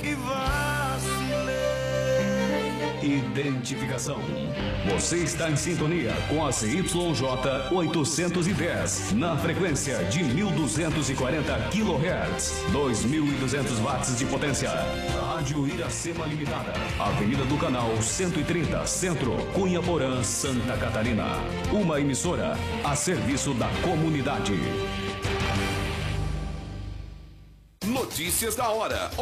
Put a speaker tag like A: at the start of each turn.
A: que vacilei.
B: Identificação. Você está em sintonia com a CYJ 810, na frequência de 1240 kHz, 2200 watts de potência. Rádio Iracema Limitada, Avenida do Canal 130, Centro, Cunha Porã, Santa Catarina. Uma emissora a serviço da comunidade.
C: Notícias da hora.